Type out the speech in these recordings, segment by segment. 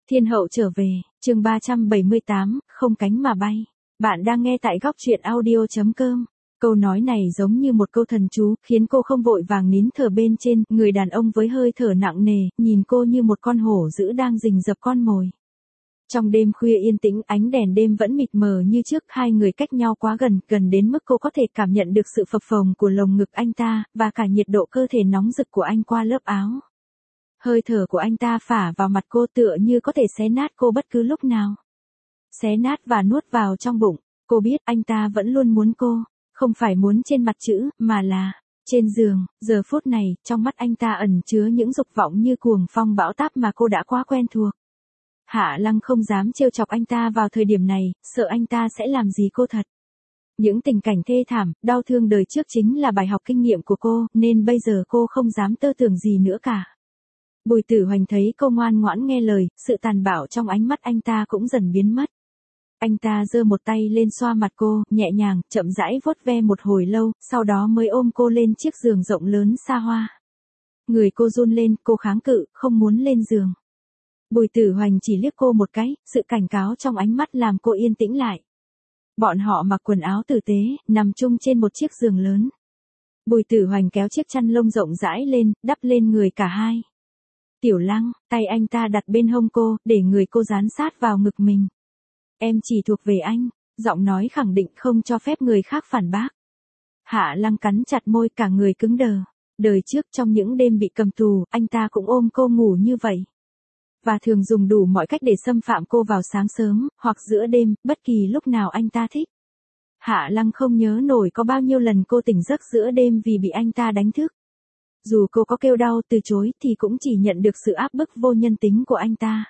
Thiên hậu trở về, chương 378, không cánh mà bay. Bạn đang nghe tại góc truyện audio.com. Câu nói này giống như một câu thần chú, khiến cô không vội vàng nín thở bên trên, người đàn ông với hơi thở nặng nề, nhìn cô như một con hổ dữ đang rình rập con mồi. Trong đêm khuya yên tĩnh, ánh đèn đêm vẫn mịt mờ như trước, hai người cách nhau quá gần, gần đến mức cô có thể cảm nhận được sự phập phồng của lồng ngực anh ta, và cả nhiệt độ cơ thể nóng rực của anh qua lớp áo. Hơi thở của anh ta phả vào mặt cô tựa như có thể xé nát cô bất cứ lúc nào. Xé nát và nuốt vào trong bụng, cô biết anh ta vẫn luôn muốn cô, không phải muốn trên mặt chữ, mà là trên giường. Giờ phút này, trong mắt anh ta ẩn chứa những dục vọng như cuồng phong bão táp mà cô đã quá quen thuộc. Hạ Lăng không dám trêu chọc anh ta vào thời điểm này, sợ anh ta sẽ làm gì cô thật. Những tình cảnh thê thảm, đau thương đời trước chính là bài học kinh nghiệm của cô, nên bây giờ cô không dám tơ tưởng gì nữa cả. Bùi Tử Hoành thấy cô ngoan ngoãn nghe lời, sự tàn bạo trong ánh mắt anh ta cũng dần biến mất. Anh ta giơ một tay lên xoa mặt cô, nhẹ nhàng, chậm rãi vuốt ve một hồi lâu, sau đó mới ôm cô lên chiếc giường rộng lớn xa hoa. Người cô run lên, cô kháng cự, không muốn lên giường. Bùi Tử Hoành chỉ liếc cô một cái, sự cảnh cáo trong ánh mắt làm cô yên tĩnh lại. Bọn họ mặc quần áo tử tế, nằm chung trên một chiếc giường lớn. Bùi Tử Hoành kéo chiếc chăn lông rộng rãi lên, đắp lên người cả hai. Tiểu Lăng, tay anh ta đặt bên hông cô, để người cô dán sát vào ngực mình. Em chỉ thuộc về anh, giọng nói khẳng định không cho phép người khác phản bác. Hạ Lăng cắn chặt môi, cả người cứng đờ. Đời trước trong những đêm bị cầm tù, anh ta cũng ôm cô ngủ như vậy. Và thường dùng đủ mọi cách để xâm phạm cô vào sáng sớm, hoặc giữa đêm, bất kỳ lúc nào anh ta thích. Hạ Lăng không nhớ nổi có bao nhiêu lần cô tỉnh giấc giữa đêm vì bị anh ta đánh thức. Dù cô có kêu đau từ chối thì cũng chỉ nhận được sự áp bức vô nhân tính của anh ta.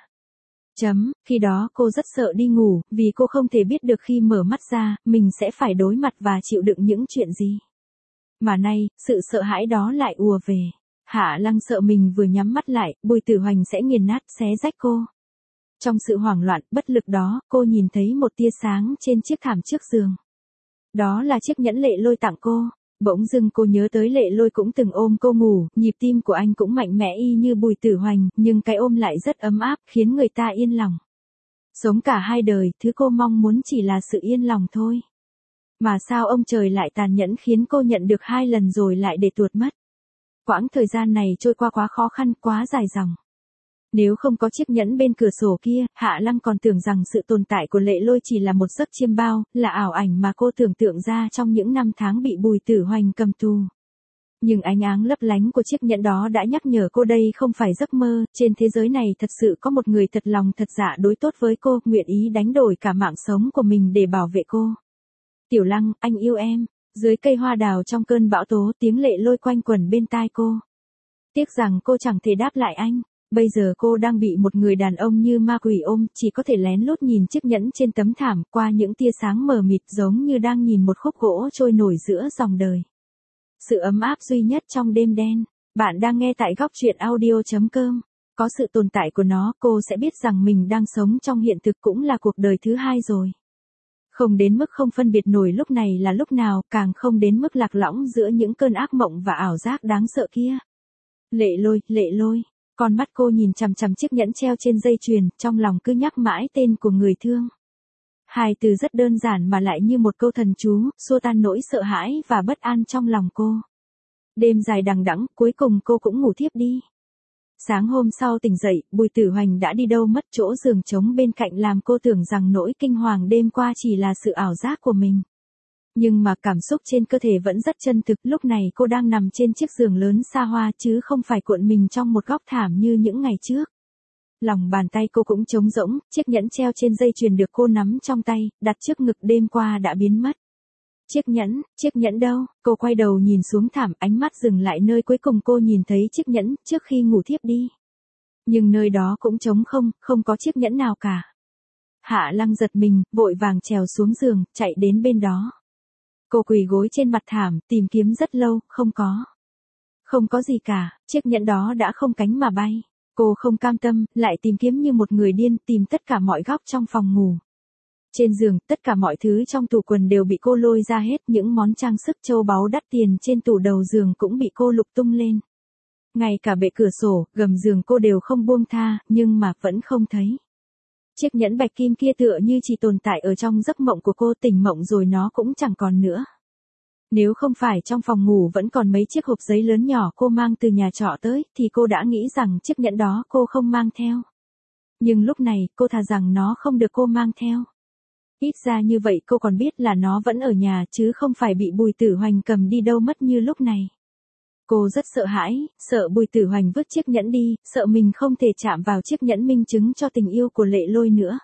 Khi đó cô rất sợ đi ngủ, vì cô không thể biết được khi mở mắt ra, mình sẽ phải đối mặt và chịu đựng những chuyện gì. Mà nay, sự sợ hãi đó lại ùa về. Hạ Lăng sợ mình vừa nhắm mắt lại, Bùi Tử Hoành sẽ nghiền nát, xé rách cô. Trong sự hoảng loạn, bất lực đó, cô nhìn thấy một tia sáng trên chiếc thảm trước giường. Đó là chiếc nhẫn Lệ Lôi tặng cô. Bỗng dưng cô nhớ tới Lệ Lôi cũng từng ôm cô ngủ, nhịp tim của anh cũng mạnh mẽ y như Bùi Tử Hoành, nhưng cái ôm lại rất ấm áp, khiến người ta yên lòng. Sống cả hai đời, thứ cô mong muốn chỉ là sự yên lòng thôi. Mà sao ông trời lại tàn nhẫn khiến cô nhận được 2 lần rồi lại để tuột mất. Quãng thời gian này trôi qua quá khó khăn, quá dài dòng. Nếu không có chiếc nhẫn bên cửa sổ kia, Hạ Lăng còn tưởng rằng sự tồn tại của Lệ Lôi chỉ là một giấc chiêm bao, là ảo ảnh mà cô tưởng tượng ra trong những năm tháng bị Bùi Tử Hoành cầm tù. Nhưng ánh áng lấp lánh của chiếc nhẫn đó đã nhắc nhở cô đây không phải giấc mơ, trên thế giới này thật sự có một người thật lòng thật dạ đối tốt với cô, nguyện ý đánh đổi cả mạng sống của mình để bảo vệ cô. Tiểu Lăng, anh yêu em. Dưới cây hoa đào trong cơn bão tố, tiếng Lệ Lôi quanh quẩn bên tai cô. Tiếc rằng cô chẳng thể đáp lại anh. Bây giờ cô đang bị một người đàn ông như ma quỷ ôm, chỉ có thể lén lút nhìn chiếc nhẫn trên tấm thảm, qua những tia sáng mờ mịt, giống như đang nhìn một khúc gỗ trôi nổi giữa dòng đời. Sự ấm áp duy nhất trong đêm đen. Bạn đang nghe tại góc truyện audio.com. Có sự tồn tại của nó, cô sẽ biết rằng mình đang sống trong hiện thực, cũng là cuộc đời thứ hai rồi. Không đến mức không phân biệt nổi lúc này là lúc nào, càng không đến mức lạc lõng giữa những cơn ác mộng và ảo giác đáng sợ kia. Lệ Lôi, Lệ Lôi. Con mắt cô nhìn chằm chằm chiếc nhẫn treo trên dây chuyền, trong lòng cứ nhắc mãi tên của người thương. 2 từ rất đơn giản mà lại như một câu thần chú, xua tan nỗi sợ hãi và bất an trong lòng cô. Đêm dài đằng đẵng, cuối cùng cô cũng ngủ thiếp đi. Sáng hôm sau tỉnh dậy, Bùi Tử Hoành đã đi đâu mất, chỗ giường trống bên cạnh làm cô tưởng rằng nỗi kinh hoàng đêm qua chỉ là sự ảo giác của mình. Nhưng mà cảm xúc trên cơ thể vẫn rất chân thực, lúc này cô đang nằm trên chiếc giường lớn xa hoa chứ không phải cuộn mình trong một góc thảm như những ngày trước. Lòng bàn tay cô cũng trống rỗng, chiếc nhẫn treo trên dây chuyền được cô nắm trong tay, đặt trước ngực đêm qua đã biến mất. Chiếc nhẫn đâu? Cô quay đầu nhìn xuống thảm, ánh mắt dừng lại nơi cuối cùng cô nhìn thấy chiếc nhẫn, trước khi ngủ thiếp đi. Nhưng nơi đó cũng trống không, không có chiếc nhẫn nào cả. Hạ Lăng giật mình, vội vàng trèo xuống giường, chạy đến bên đó. Cô quỳ gối trên mặt thảm, tìm kiếm rất lâu, không có. Không có gì cả, chiếc nhẫn đó đã không cánh mà bay. Cô không cam tâm, lại tìm kiếm như một người điên, tìm tất cả mọi góc trong phòng ngủ. Trên giường, tất cả mọi thứ trong tủ quần đều bị cô lôi ra hết, những món trang sức châu báu đắt tiền trên tủ đầu giường cũng bị cô lục tung lên. Ngay cả bệ cửa sổ, gầm giường cô đều không buông tha, nhưng mà vẫn không thấy. Chiếc nhẫn bạch kim kia tựa như chỉ tồn tại ở trong giấc mộng của cô, tỉnh mộng rồi nó cũng chẳng còn nữa. Nếu không phải trong phòng ngủ vẫn còn mấy chiếc hộp giấy lớn nhỏ cô mang từ nhà trọ tới, thì cô đã nghĩ rằng chiếc nhẫn đó cô không mang theo. Nhưng lúc này, cô thà rằng nó không được cô mang theo. Ít ra như vậy cô còn biết là nó vẫn ở nhà chứ không phải bị Bùi Tử Hoành cầm đi đâu mất như lúc này. Cô rất sợ hãi, sợ Bùi Tử Hoành vứt chiếc nhẫn đi, sợ mình không thể chạm vào chiếc nhẫn minh chứng cho tình yêu của Lệ Lôi nữa.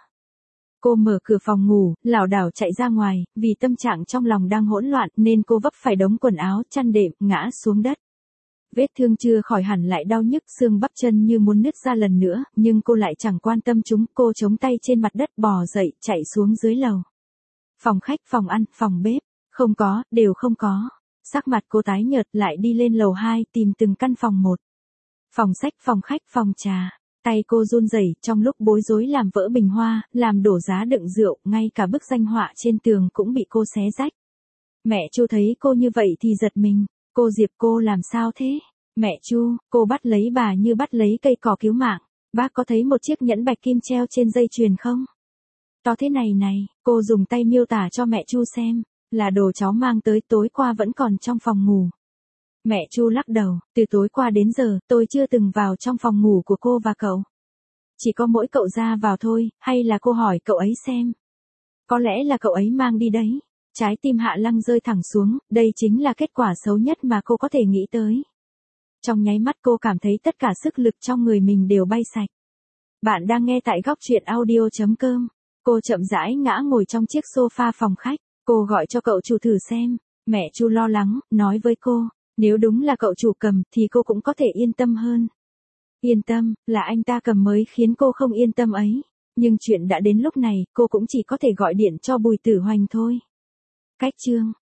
Cô mở cửa phòng ngủ, lảo đảo chạy ra ngoài, vì tâm trạng trong lòng đang hỗn loạn nên cô vấp phải đống quần áo, chăn đệm, ngã xuống đất. Vết thương chưa khỏi hẳn lại đau nhức, xương bắp chân như muốn nứt ra lần nữa, nhưng cô lại chẳng quan tâm chúng, cô chống tay trên mặt đất bò dậy, chạy xuống dưới lầu. Phòng khách, phòng ăn, phòng bếp, không có, đều không có. Sắc mặt cô tái nhợt lại đi lên lầu 2 tìm từng căn phòng một. Phòng sách, phòng khách, phòng trà. Tay cô run rẩy trong lúc bối rối làm vỡ bình hoa, làm đổ giá đựng rượu, ngay cả bức danh họa trên tường cũng bị cô xé rách. Mẹ Chu thấy cô như vậy thì giật mình. Cô Diệp, cô làm sao thế? Mẹ Chu, cô bắt lấy bà như bắt lấy cây cỏ cứu mạng. Bác có thấy một chiếc nhẫn bạch kim treo trên dây chuyền không? To thế này này, cô dùng tay miêu tả cho mẹ Chu xem, là đồ cháu mang tới tối qua vẫn còn trong phòng ngủ. Mẹ Chu lắc đầu, từ tối qua đến giờ, tôi chưa từng vào trong phòng ngủ của cô và cậu. Chỉ có mỗi cậu ra vào thôi, hay là cô hỏi cậu ấy xem. Có lẽ là cậu ấy mang đi đấy. Trái tim Hạ Lăng rơi thẳng xuống, đây chính là kết quả xấu nhất mà cô có thể nghĩ tới. Trong nháy mắt cô cảm thấy tất cả sức lực trong người mình đều bay sạch. Bạn đang nghe tại góc truyện audio.com. Cô chậm rãi ngã ngồi trong chiếc sofa phòng khách, cô gọi cho cậu chủ thử xem. Mẹ Chu lo lắng, nói với cô, nếu đúng là cậu chủ cầm thì cô cũng có thể yên tâm hơn. Yên tâm, là anh ta cầm mới khiến cô không yên tâm ấy. Nhưng chuyện đã đến lúc này, cô cũng chỉ có thể gọi điện cho Bùi Tử Hoành thôi. Cách chương